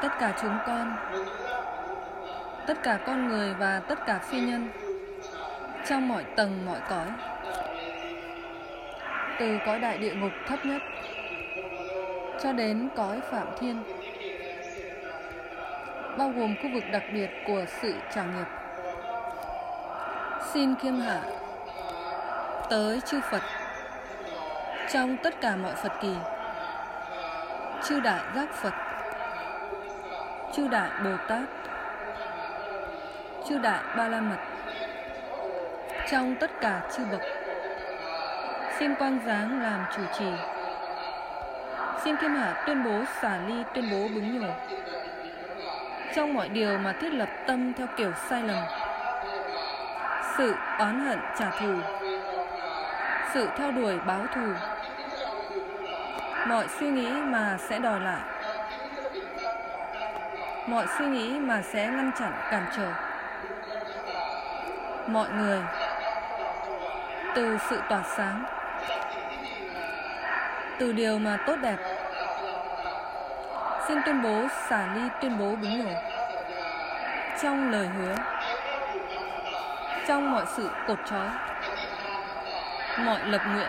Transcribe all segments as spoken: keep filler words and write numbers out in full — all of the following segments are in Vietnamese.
tất cả chúng con, tất cả con người và tất cả phi nhân trong mọi tầng mọi cõi, từ cõi đại địa ngục thấp nhất cho đến cõi phạm thiên, bao gồm khu vực đặc biệt của sự trả nghiệp. Xin khiêm hạ tới chư Phật trong tất cả mọi Phật kỳ, chư Đại Giác Phật, chư Đại Bồ Tát, chư Đại Ba La Mật, trong tất cả chư bậc. Xin Quang Giáng làm chủ trì. Xin Khiêm Hạ tuyên bố xả ly, tuyên bố bứng nhổ trong mọi điều mà thiết lập tâm theo kiểu sai lầm, sự oán hận trả thù, sự theo đuổi báo thù, mọi suy nghĩ mà sẽ đòi lại, mọi suy nghĩ mà sẽ ngăn chặn cản trở mọi người từ sự tỏa sáng, từ điều mà tốt đẹp. Xin tuyên bố xả ly, tuyên bố bứng nhổ trong lời hứa, trong mọi sự cột trói, mọi lập nguyện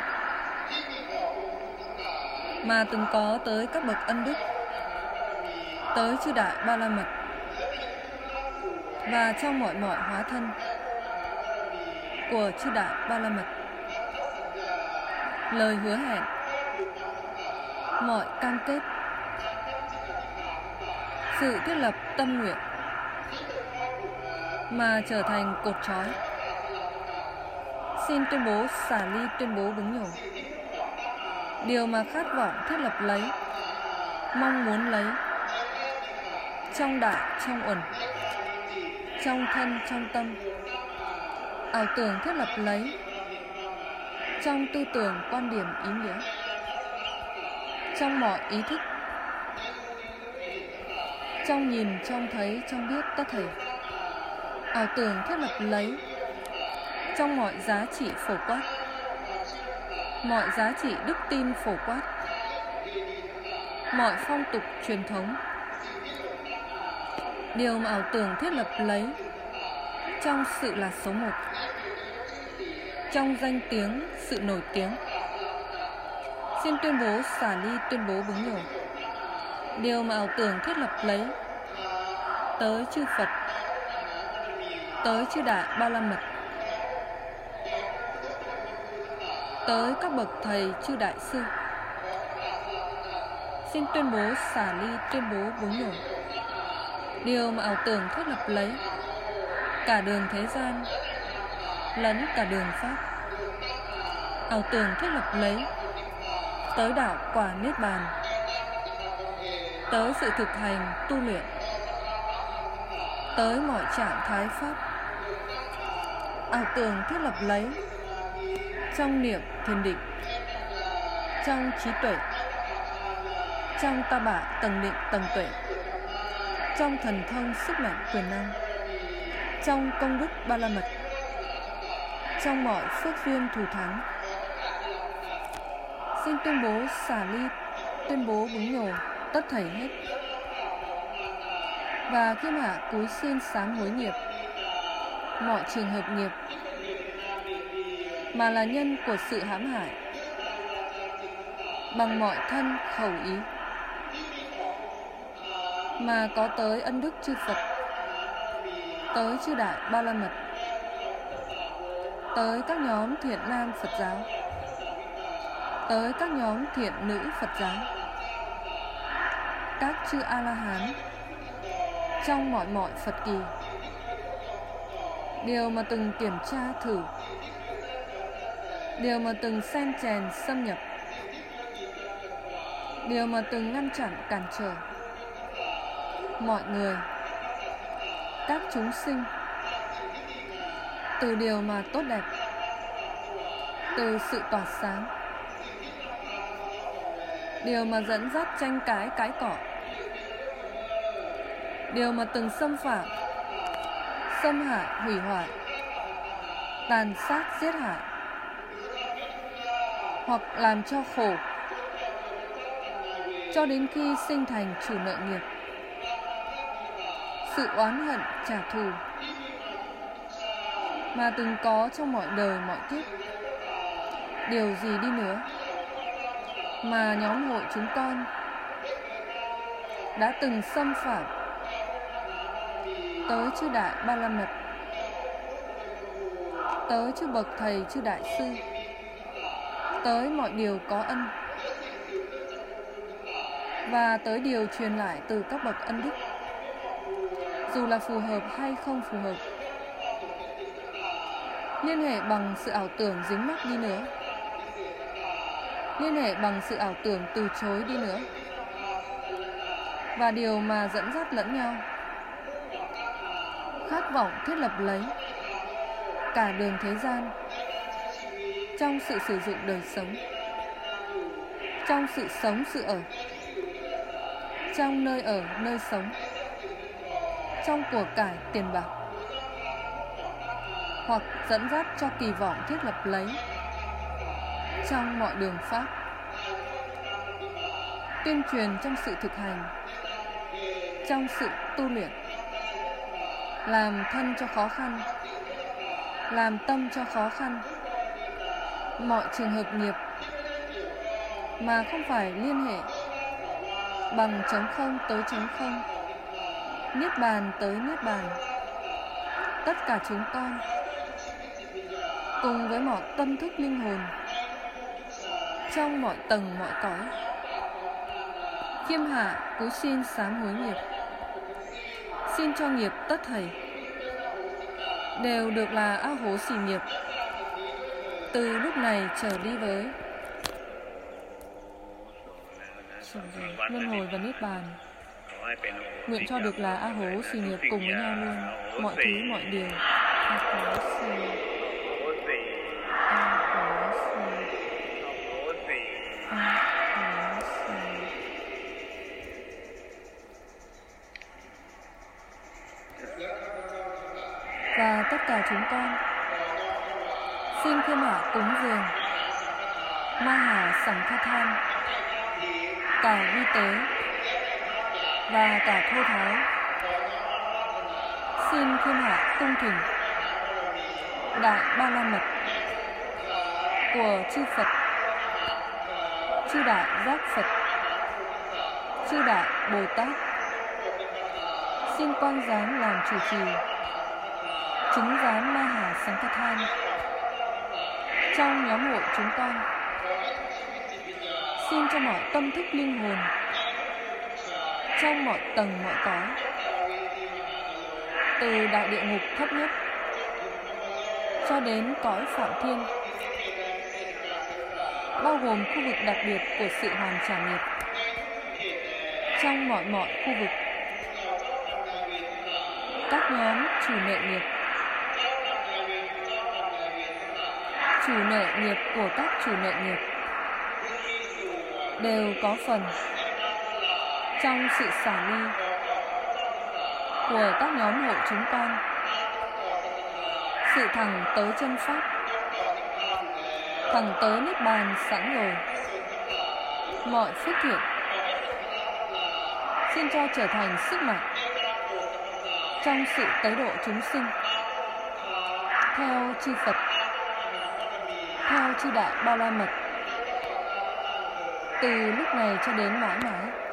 mà từng có tới các bậc ân đức, tới chư Đại Ba La Mật, và trong mọi mọi hóa thân của chư Đại Ba La Mật. Lời hứa hẹn, mọi cam kết, sự thiết lập tâm nguyện mà trở thành cột trói. Xin tuyên bố xả ly, tuyên bố bứng nhổ điều mà khát vọng thiết lập lấy, mong muốn lấy, trong đại, trong uẩn, trong thân, trong tâm, ảo tưởng thiết lập lấy, trong tư tưởng, quan điểm, ý nghĩa, trong mọi ý thức, trong nhìn, trong thấy, trong biết tất thảy, ảo tưởng thiết lập lấy, trong mọi giá trị phổ quát, mọi giá trị đức tin phổ quát, mọi phong tục truyền thống, điều mà ảo tưởng thiết lập lấy, trong sự là số một, trong danh tiếng, sự nổi tiếng. Xin tuyên bố xả ly, tuyên bố bứng nhổ điều mà ảo tưởng thiết lập lấy, tới chư Phật, tới chư Đại Ba La Mật, tới các bậc thầy chư Đại Sư. Xin tuyên bố xả ly, tuyên bố bứng nhổ điều mà ảo tưởng thiết lập lấy, cả đường thế gian lẫn cả đường Pháp, ảo tưởng thiết lập lấy, tới đạo quả Niết Bàn, tới sự thực hành tu luyện, tới mọi trạng thái Pháp, ảo tưởng thiết lập lấy, trong niệm thiền định, trong trí tuệ, trong ta bạ tầng định tầng tuệ, trong thần thông sức mạnh quyền năng, trong công đức Ba La Mật, trong mọi phước duyên thù thắng. Xin tuyên bố xả ly, tuyên bố bứng nhổ tất thảy hết, và Khiêm Hạ cúi xin sám hối nghiệp, mọi trường hợp nghiệp mà là nhân của sự hãm hại bằng mọi thân khẩu ý, mà có tới ân đức chư Phật, tới chư Đại Ba La Mật, tới các nhóm thiện nam Phật giáo, tới các nhóm thiện nữ Phật giáo, các chư A-la-hán trong mọi mọi Phật kỳ, điều mà từng kiểm tra thử, điều mà từng xen chèn xâm nhập, điều mà từng ngăn chặn cản trở mọi người, các chúng sinh, từ điều mà tốt đẹp, từ sự tỏa sáng, điều mà dẫn dắt tranh cãi cãi cọ, điều mà từng xâm phạm, xâm hại, hủy hoại, tàn sát, giết hại, hoặc làm cho khổ, cho đến khi sinh thành chủ nợ nghiệp, sự oán hận trả thù mà từng có trong mọi đời mọi kiếp. Điều gì đi nữa mà nhóm hội chúng con đã từng xâm phạm tới chư Đại Ba La Mật, tới chư bậc thầy chư đại sư, tới mọi điều có ân, và tới điều truyền lại từ các bậc ân đức, dù là phù hợp hay không phù hợp, liên hệ bằng sự ảo tưởng dính mắc đi nữa, liên hệ bằng sự ảo tưởng từ chối đi nữa, và điều mà dẫn dắt lẫn nhau, khát vọng thiết lập lấy cả đường thế gian trong sự sử dụng đời sống, trong sự sống sự ở, trong nơi ở nơi sống, trong của cải tiền bạc, hoặc dẫn dắt cho kỳ vọng thiết lập lấy trong mọi đường pháp, tuyên truyền trong sự thực hành, trong sự tu luyện, làm thân cho khó khăn, làm tâm cho khó khăn, mọi trường hợp nghiệp mà không phải liên hệ bằng trống không tới trống không, niết bàn tới niết bàn. Tất cả chúng con cùng với mọi tâm thức linh hồn trong mọi tầng mọi cõi, khiêm hạ cúi xin sám hối nghiệp, xin cho nghiệp tất thảy đều được là A Hố xỉ nghiệp từ lúc này trở đi với luân hồi và niết bàn. Nguyện cho được là A Hố xỉ nghiệp cùng với nhau luôn, mọi thứ mọi điều. A Hố xỉ, A Hố xỉ, A Hố xỉ. Và tất cả chúng con xin khiêm hạ cúng dường Ma Hà Sằng Kha Than, cả vi tế và cả thô thái. Xin khiêm hạ cung thỉnh Đại Ba La Mật của chư Phật, chư Đại Giác Phật, chư Đại Bồ Tát, xin quang giáng làm chủ trì chứng giám Ma Hà Sằng Kha Than trong nhóm hội chúng con. Xin cho mọi tâm thức linh hồn trong mọi tầng mọi cõi, từ đại địa ngục thấp nhất cho đến cõi Phạm Thiên, bao gồm khu vực đặc biệt của sự hoàn trả nghiệp, trong mọi mọi khu vực, các nhóm chủ nợ nghiệp, chủ nợ nghiệp của các chủ nợ nghiệp đều có phần trong sự xả ly của các nhóm hội chúng con, sự thẳng tới chân pháp, thẳng tới niết bàn sẵn rồi. Mọi phước thiện xin cho trở thành sức mạnh trong sự tế độ chúng sinh, theo chư Phật, theo chư Đại Ba La Mật, từ lúc này cho đến mãi mãi.